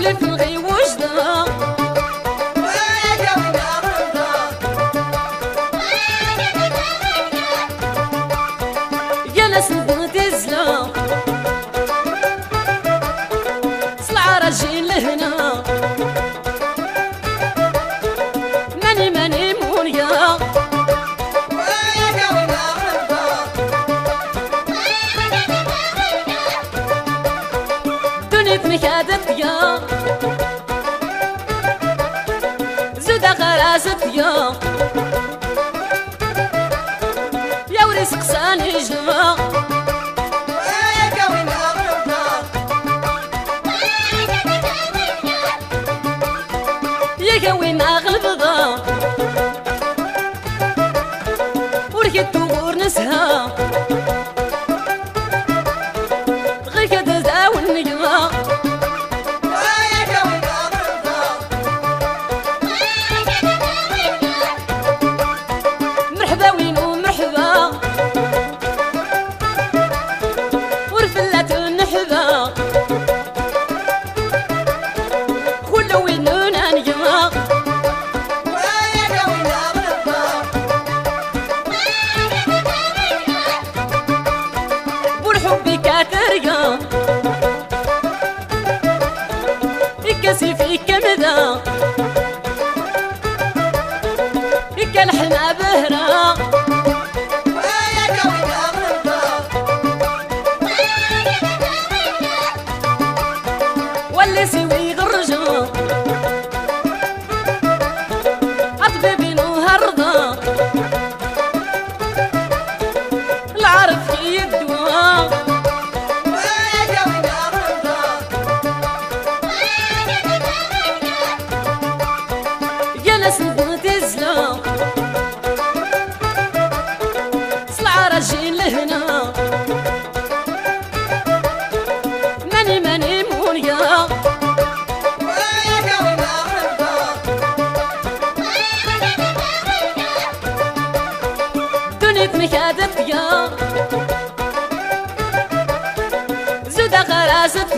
ولي في الغي وجده جلس نتزلا صلع راجل لهنا ماني مونيا دنيتني كادت يا زودا غرازت يا وريس قساني جوا يا وين اغلبضا وركت تغور نسها غير كدا داون نجوا مرحبا وين ومرحبا ورفلات النحبا كل وين نانجوا والحب كاترقا يكسي في كمدا يكالحنا بهرا واللي سوي غرجا أطبيبي نهرضا العرف كي يدوا جلس نتزلا صلع راجل لهنا ماني مونيا دنيتني كادت يا زودا غرازت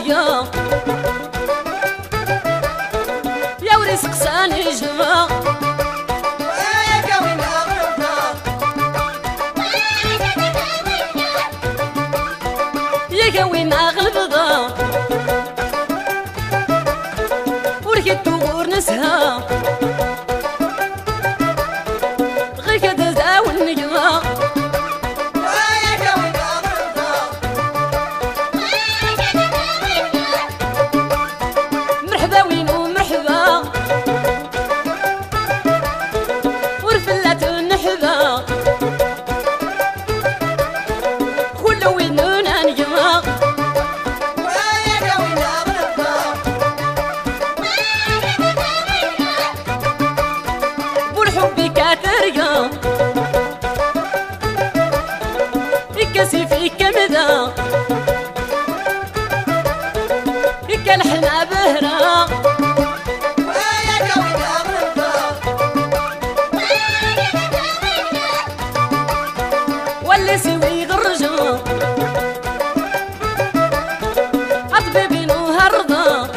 يا وريس قساني جوا يا وين اغلبضا وركت تغور نسها غير كدا داون نجوا مرحبا وين ومرحبا ورفلات النحبا كل وين نانجوا والحب كاترقا يكسي في كمدا يكالحنا بهرا واللي سوي غرجا أطبيبي نهرضا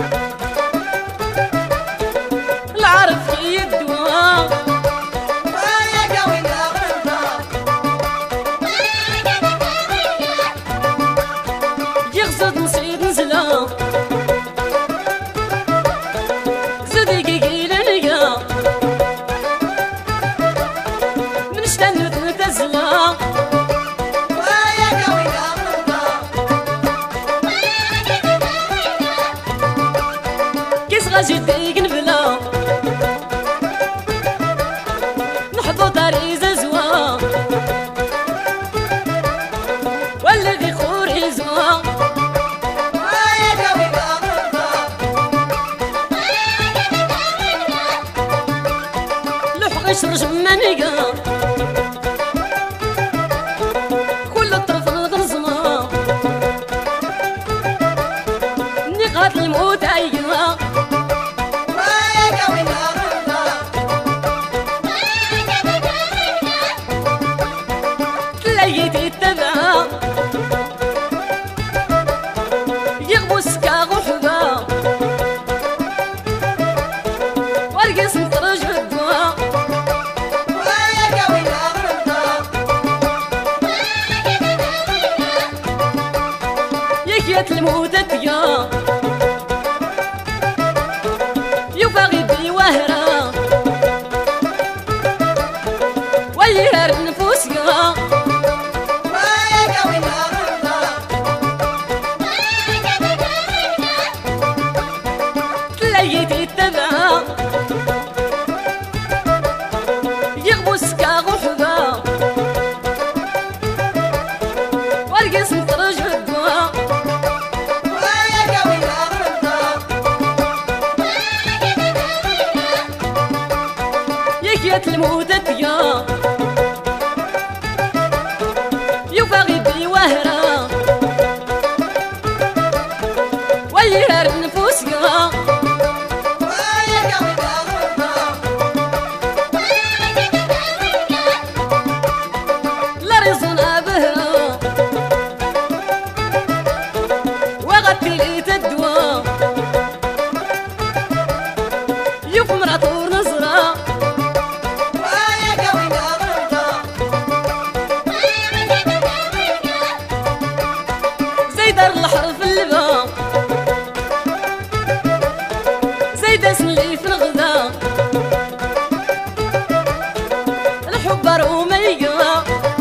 العرف كي يدوا يغزد نصيد نزلا زودي كيكي لنقا من شتنت نتزلا كيس غاجي ديك نبلا نحضو داري ززوا والذي خوري زوا لحق شرج منقا كل الطرف غرزنا نقات الموت عيقا تلاقيتي التبعة يغبو السكا غحبة زيدت الموتة يا يبغي بي وهرة ويهر النفوس يا لا رزنا بهرة وغطي لي تدوى يوف مراتور نزرة زيدر الحرف اللبا زيد سنلي في الغدا الحب روميقا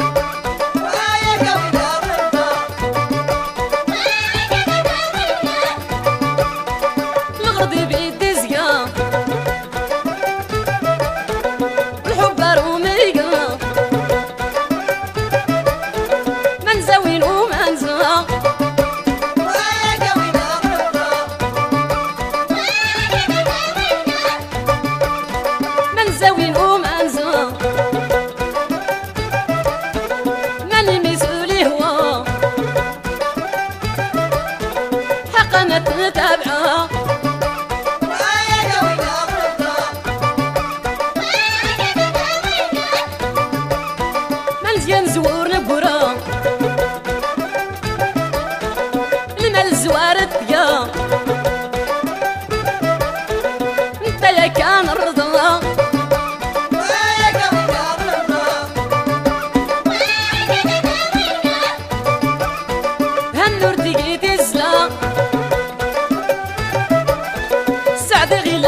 الغردي بيدي زقا الحب روميقا من زوين ومن زا من زوين ومن زا من المسؤولي هو حقا نتابعه مزيان زور نبورا المال زوارت يا انت يا كان الرضا هالنور تيجي تزلا سعد غير